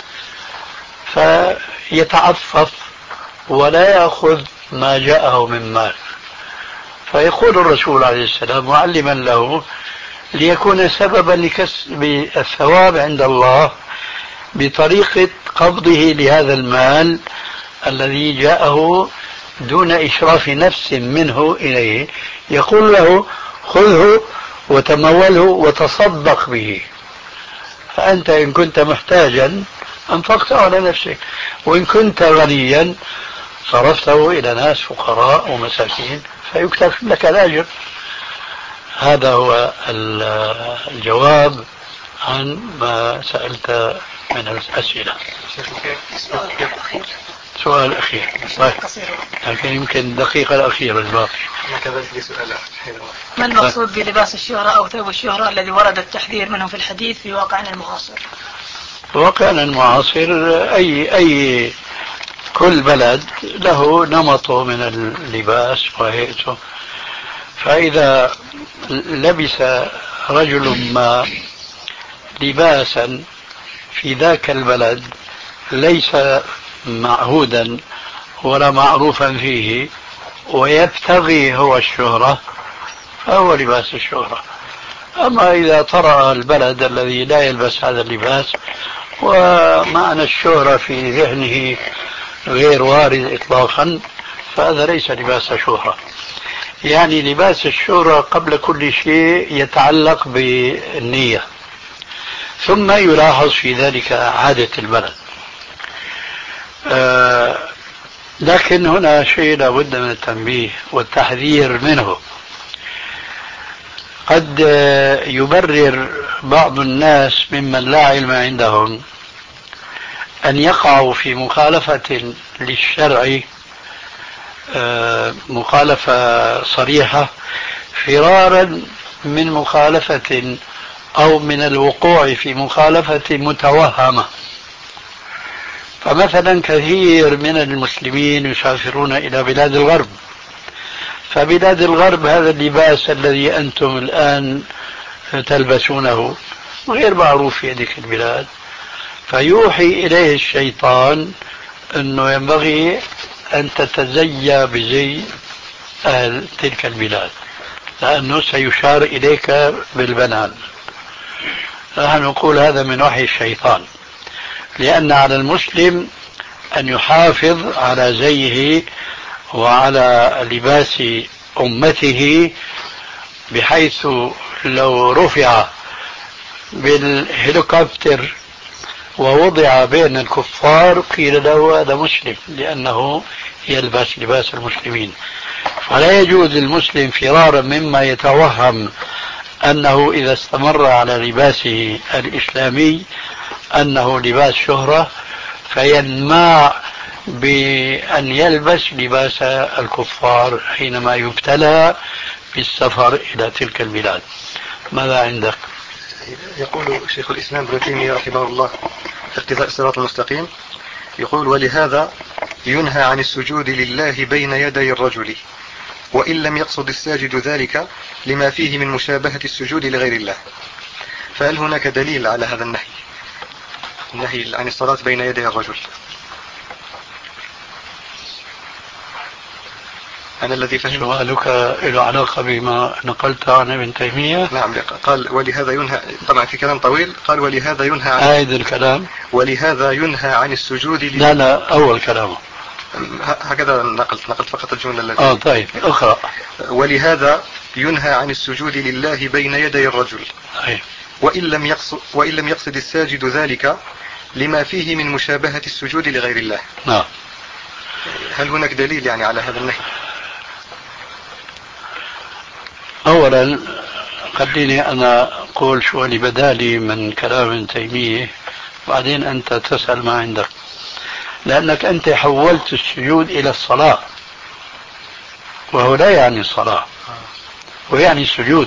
فيتعفف ولا يأخذ ما جاءه من مال. فيقول الرسول عليه السلام معلما له ليكون سببا لكسب الثواب عند الله بطريقة قبضه لهذا المال الذي جاءه دون إشراف نفس منه إليه، يقول له: خذه وتموله وتصدق به، فأنت إن كنت محتاجا أنفقته على نفسك، وإن كنت غنيا صرفته إلى ناس فقراء ومساكين فيكتب لك الأجر. هذا هو الجواب عن ما سألت من الأسئلة. سؤال أخير لكن يمكن الدقيقة الأخيرة الباقي. ما المقصود بلباس الشهرة أو ثوب الشهرة الذي ورد التحذير منه في الحديث في واقعنا المعاصر؟ واقعنا المعاصر أي أي كل بلد له نمطه من اللباس وهيئته، فإذا لبس رجل ما لباسا في ذاك البلد ليس معهودا ولا معروفا فيه ويبتغي هو الشهرة فهو لباس الشهرة. أما إذا طرأ البلد الذي لا يلبس هذا اللباس ومعنى الشهرة في ذهنه غير وارد إطلاقا فهذا ليس لباس شهرة. يعني لباس الشهرة قبل كل شيء يتعلق بالنية، ثم يلاحظ في ذلك عادة البلد. آه لكن هنا شيء لابد من التنبيه والتحذير منه. قد يبرر بعض الناس ممن لا علم عندهم أن يقعوا في مخالفة للشرع، آه مخالفة صريحة، فرارا من مخالفة أو من الوقوع في مخالفة متوهمة. فمثلا كثير من المسلمين يسافرون إلى بلاد الغرب، فبلاد الغرب هذا اللباس الذي أنتم الآن تلبسونه غير معروف في هذه البلاد، فيوحي إليه الشيطان أنه ينبغي أن تتزيى بزي أهل تلك البلاد لأنه سيشار إليك بالبنان. نحن نقول هذا من وحي الشيطان، لأن على المسلم أن يحافظ على زيه وعلى لباس أمته، بحيث لو رفع بالهليكوبتر ووضع بين الكفار قيل له هذا مسلم لأنه يلبس لباس المسلمين. فلا يجوز للمسلم فرارا مما يتوهم أنه إذا استمر على لباسه الإسلامي أنه لباس شهرة فينماع بأن يلبس لباس الكفار حينما يبتلى بالسفر إلى تلك البلاد. ماذا عندك؟ يقول شيخ الإسلام ابن تيمية رحمه الله في اقتضاء الصراط المستقيم، يقول: ولهذا ينهى عن السجود لله بين يدي الرجل وإن لم يقصد الساجد ذلك لما فيه من مشابهة السجود لغير الله. فهل هناك دليل على هذا النهي، النهي عن الصلاة بين يدي الرجل؟ أنا الذي فهمت سؤالك له علاقة بما نقلت عن ابن تيمية. نعم، قال ولهذا ينهى، طبعا في كلام طويل، قال ولهذا ينهى عن عايد الكلام ولهذا ينهى عن السجود لله. لا لا أول كلامه هكذا نقلت نقلت فقط الجملة التي آه طيب أقرأ. ولهذا ينهى عن السجود لله بين يدي الرجل أي. وإن لم يقصد وإن لم يقصد الساجد ذلك لما فيه من مشابهة السجود لغير الله. نعم. هل هناك دليل يعني على هذا النهي؟ أولا خليني أنا أقول شو اللي بدالي من كلام ابن تيمية، بعدين أنت تسأل ما عندك. لأنك أنت حولت السجود إلى الصلاة، وهو لا يعني الصلاة، ويعني السجود،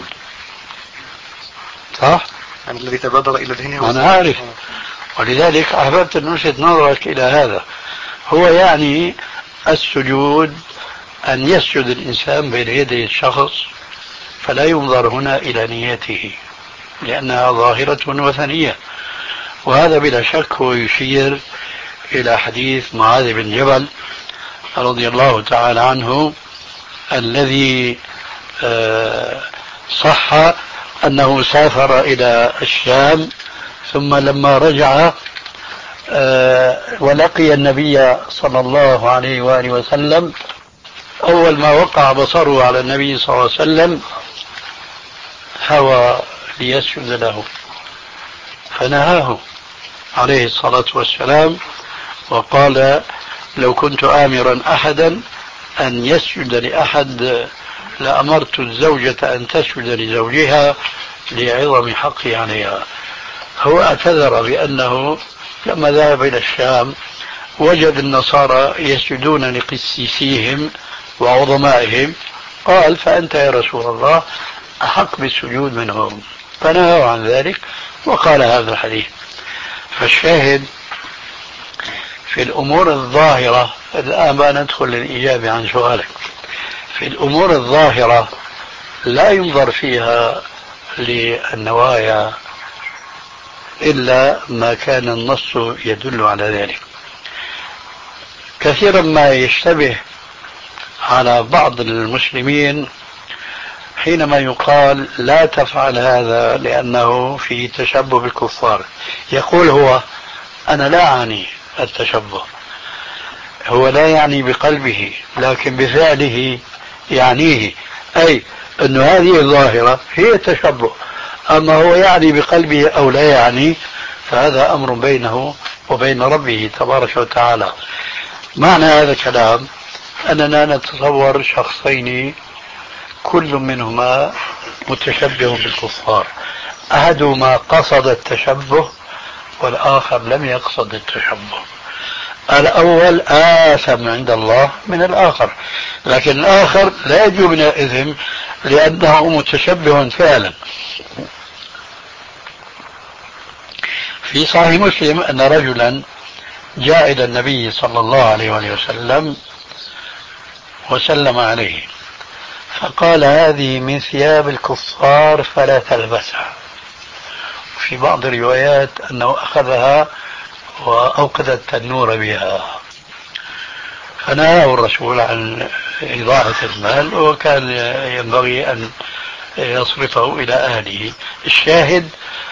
صح؟ يعني الذي تبادر إلى ذهنه. أنا عارف، ولذلك أحببت أن ألفت نظرك إلى هذا. هو يعني السجود أن يسجد الإنسان بين يدي الشخص، فلا ينظر هنا إلى نيته لأنها ظاهرة وثنية. وهذا بلا شك هو يشير إلى حديث معاذ بن جبل رضي الله تعالى عنه الذي صح أنه سافر إلى الشام، ثم لما رجع ولقي النبي صلى الله عليه وآله وسلم، أول ما وقع بصره على النبي صلى الله عليه وسلم هوى ليسجد له، فنهاه عليه الصلاة والسلام وقال: لو كنت آمرا أحدا أن يسجد لأحد لأمرت الزوجة أن تسجد لزوجها لعظم حقي عليها. هو اعتذر بأنه لما ذهب إلى الشام وجد النصارى يسجدون لقسيسيهم وعظمائهم، قال: فأنت يا رسول الله أحق بالسجود منهم، فنهوا عن ذلك وقال هذا الحديث. فالشاهد في الأمور الظاهرة، الآن ما ندخل للإجابة عن سؤالك، في الأمور الظاهرة لا ينظر فيها للنوايا إلا ما كان النص يدل على ذلك. كثيرا ما يشتبه على بعض المسلمين حينما يقال لا تفعل هذا لأنه في تشبه بالكفار. يقول هو: أنا لا أعني التشبه، هو لا يعني بقلبه لكن بفعله يعنيه، أي أن هذه الظاهرة هي تشبه، أما هو يعني بقلبه أو لا يعني فهذا أمر بينه وبين ربه تبارك وتعالى. معنى هذا الكلام أننا نتصور شخصين كل منهما متشبه بالكفار، أحدهما قصد التشبه والآخر لم يقصد التشبه. الأول آثم عند الله من الآخر، لكن الآخر لا يجوز من الإثم لأنه متشبه فعلا. في صحيح مسلم أن رجلا جاء إلى النبي صلى الله عليه وسلم وسلم عليه فقال: هذه من ثياب الكفار فلا تلبسها. في بعض الروايات أنه أخذها وأوقد التنور بها، فنهاه الرسول عن إضاعة المال وكان ينبغي أن يصرفه إلى أهله. الشاهد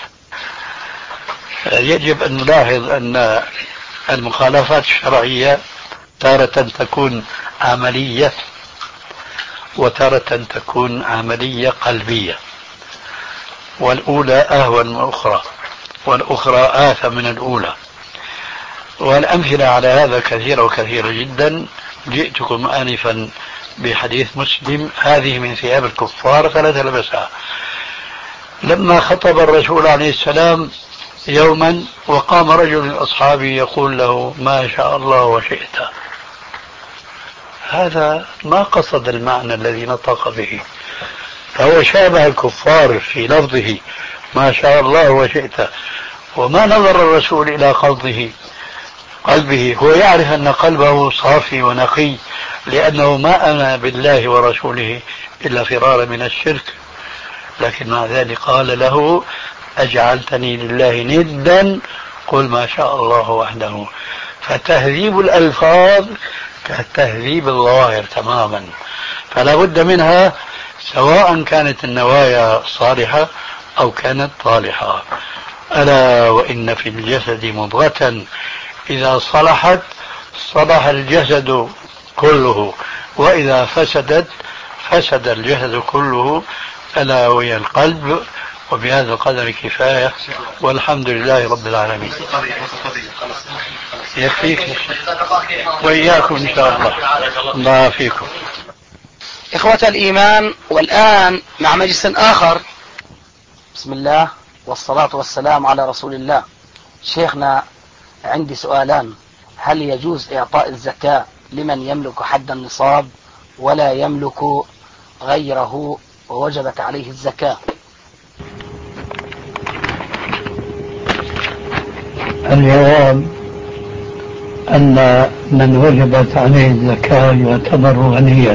يجب أن نلاحظ أن المخالفات الشرعية تارة تكون عملية وتارة تكون عملية قلبية، والأولى أهون من الأخرى والأخرى آثم من الأولى. والأمثلة على هذا كثيرة وكثيرة جدا. جئتكم آنفا بحديث مسلم: هذه من ثياب الكفار فلا تلبسها. لما خطب الرسول عليه السلام يوما وقام رجل من أصحابه يقول له: ما شاء الله وشئت، هذا ما قصد المعنى الذي نطق به، فهو شابه الكفار في لفظه ما شاء الله وشئت، وما نظر الرسول إلى قلبه قلبه هو يعرف أن قلبه صافي ونقي، لأنه ما آمن بالله ورسوله إلا فرارا من الشرك. لكن مع ذلك قال له: أجعلتني لله ندا قل ما شاء الله وحده. فتهذيب الألفاظ كتهذيب الظواهر تماما، فلا بد منها سواء كانت النوايا صالحة أو كانت طالحة. ألا وإن في الجسد مضغة إذا صلحت صلح الجسد كله وإذا فسدت فسد الجسد كله، ألا وهي القلب. وبهذا القدر كفاية، والحمد لله رب العالمين. يكفيك وإياكم إن شاء الله. الله فيكم. إخوة الإيمان، والآن مع مجلس آخر. بسم الله والصلاة والسلام على رسول الله. شيخنا، عندي سؤالان. هل يجوز إعطاء الزكاة لمن يملك حد النصاب ولا يملك غيره ووجبت عليه الزكاة؟ الجواب أن من وجبت عليه الزكاة يعتبر غنيا،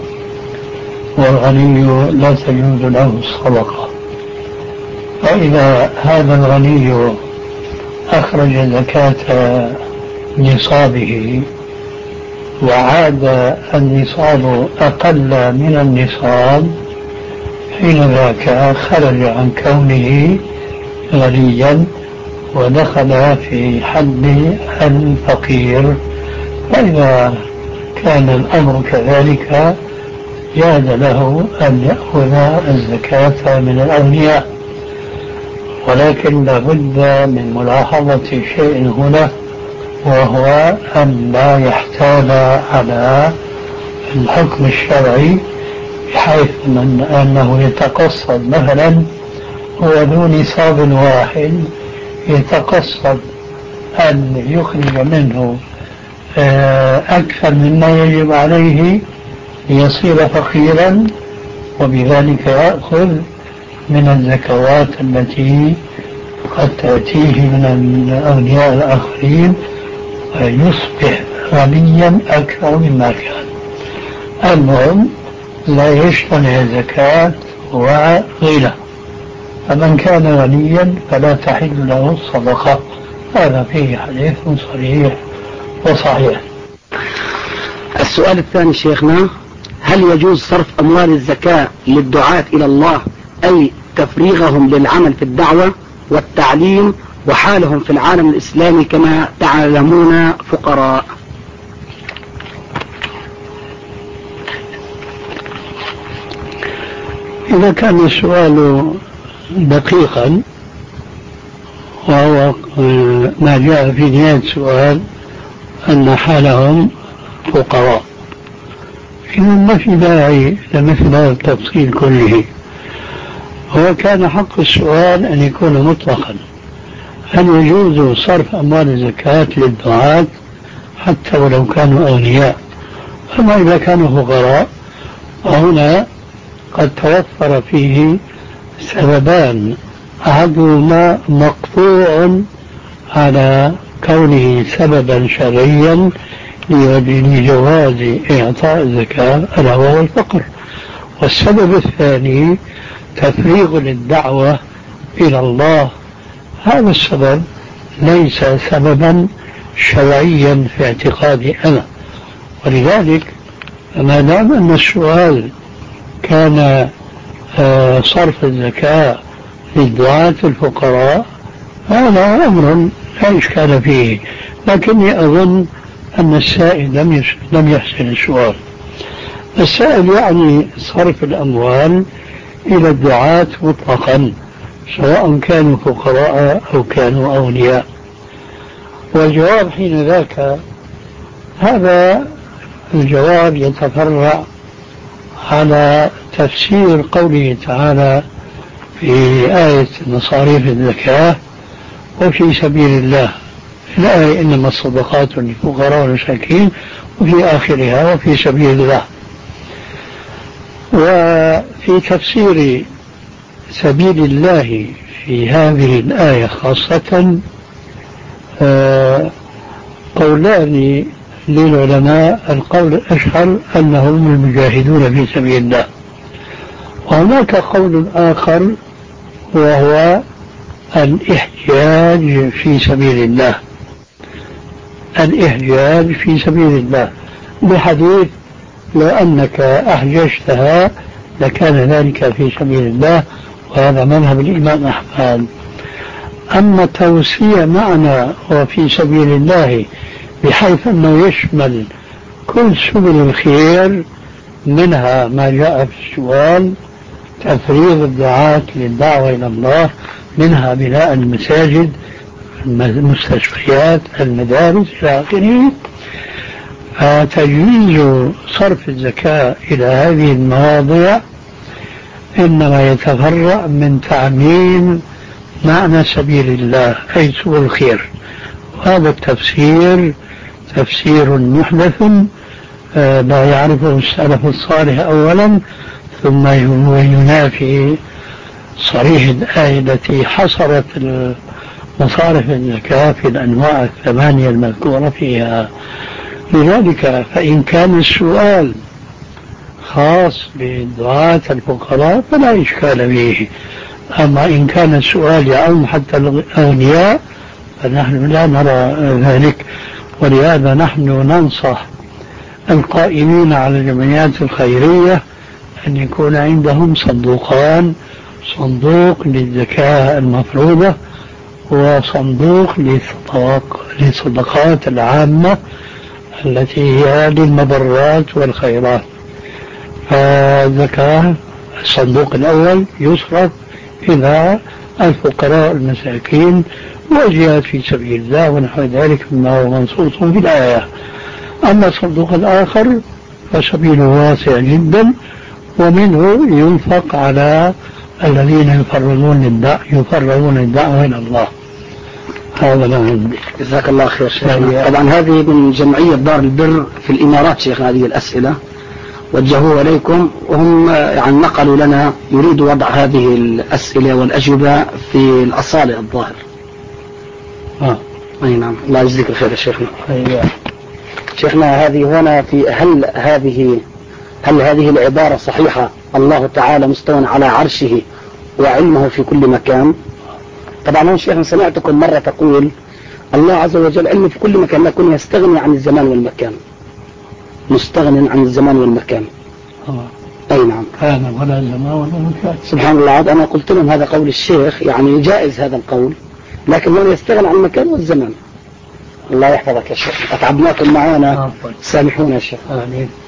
والغني لا تجوز له الصدقة. فإذا هذا الغني أخرج زكاة نصابه وعاد النصاب أقل من النصاب، حين ذاك خرج عن كونه غنيا ودخل في حد الفقير. فإذا كان الأمر كذلك جاز له أن يأخذ الزكاة من الأغنياء، ولكن لابد من ملاحظة شيء هنا، وهو أن لا يحتال على الحكم الشرعي بحيث من أنه يتقصد مثلا هو ذو نصاب واحد يتقصد أن يخرج منه أكثر مما يجب عليه ليصير فقيرا، وبذلك يأخذ من الزكوات التي قد تأتيه من الأغنياء الآخرين ويصبح غنيا أكثر مما كان. المهم لا يجتمع الزكاة وغيره، فمن كان غنيا فلا تحل له الصدقة. هذا فيه حديث صريح وصحيح. السؤال الثاني شيخنا، هل يجوز صرف أموال الزكاة للدعاة إلى الله، أي تفريغهم للعمل في الدعوة والتعليم، وحالهم في العالم الإسلامي كما تعلمون فقراء؟ إذا كان السؤال دقيقا وهو ما جاء في نهاية السؤال أن حالهم فقراء، إذا ما في داعي لمثل هذا التفصيل كله. هو كان حق السؤال أن يكون مطلقا: هل يجوز صرف أموال الزكاة للدعاة حتى ولو كانوا أغنياء؟ أما إذا كانوا فقراء، وهنا قد توفر فيه سببان: أحدهما مقطوع على كونه سببا شرعيا لجواز إعطاء الزكاة ألا وهو الفقر، والسبب الثاني تفريغ للدعوة إلى الله. هذا السبب ليس سببا شرعيا في اعتقادي أنا، ولذلك ما دام أن السؤال كان صرف الزكاة للدعاة الفقراء، هذا أمر لا إشكال فيه، لكني أظن أن السائل لم يحسن السؤال. السائل يعني صرف الأموال إلى الدعاة مطلقا، سواء كانوا فقراء أو كانوا أغنياء. والجواب حين ذاك، هذا الجواب يتفرع على تفسير قوله تعالى في آية مصاريف الزكاة وفي سبيل الله، الآية إنما الصدقات للفقراء والمساكين، وفي آخرها وفي سبيل الله. وفي تفسير سبيل الله في هذه الآية خاصة قولان للعلماء: القول الأشهر أنهم المجاهدون في سبيل الله، وهناك قول آخر وهو الإحجاج في سبيل الله، الإحجاج في سبيل الله بحديث: لو أنك أحججتها لكان ذلك في سبيل الله، وهذا مذهب الإمام أحمد. أما توسيع معنى وفي سبيل الله بحيث أنه يشمل كل سبل الخير، منها ما جاء في السؤال تفريغ الدعاة للدعوة إلى الله، منها بناء المساجد، المستشفيات، المدارس إلى آخره، فتجويز صرف الزكاة إلى هذه المواضع إنما يتفرع من تعميم معنى سبيل الله أي سبل الخير. وهذا التفسير تفسير محدث لا يعرفه السلف الصالح أولا، ثم ينافي صريح الآية التي حصرت مصارف الزكاة في الأنواع الثمانية المذكورة فيها. لذلك فإن كان السؤال خاص بدعاة الفقراء فلا إشكال فيه، أما إن كان السؤال يعم حتى الأغنياء فنحن لا نرى ذلك. ولهذا نحن ننصح القائمين على الجمعيات الخيرية أن يكون عندهم صندوقان، صندوق للزكاة المفروضة وصندوق للصدقات العامة التي هي للمبرات والخيرات. فالزكاة الصندوق الأول يصرف إلى الفقراء المساكين والجهاد في سبيل الله ونحو ذلك مما هو منصوص في الآية. أما الصندوق الآخر فسبيله واسع جدا، ومنه ينفق على الذين يفرغون الدعوة يفرغون الدعوة إلى الله. هذا ما عندي. جزاك الله خير شيخنا. طبعا هذه من جمعية دار البر في الإمارات شيخنا، هذه الأسئلة وجهوها إليكم، وهم يعني نقلوا لنا يريدوا وضع هذه الأسئلة والأجوبة في الأصالة الظاهر. آه. أي نعم. الله يجزيك الخير يا شيخنا. أيوة. شيخنا هذه هنا في هل هذه هل هذه العبارة صحيحة؟ الله تعالى مستوى على عرشه وعلمه في كل مكان. طبعا هون شيخنا سمعتكم مرة تقول الله عز وجل علمه في كل مكان لكن يستغني عن الزمان والمكان، مستغن عن الزمان والمكان. آه. أي نعم. كان ولا زمان ولا مكان. سبحان الله. عاد أنا قلت لهم هذا قول الشيخ يعني جائز هذا القول، لكن هو يستغني عن المكان والزمان. الله يحفظك يا شيخ، أتعبناكم معنا، سامحونا يا شيخ. آمين.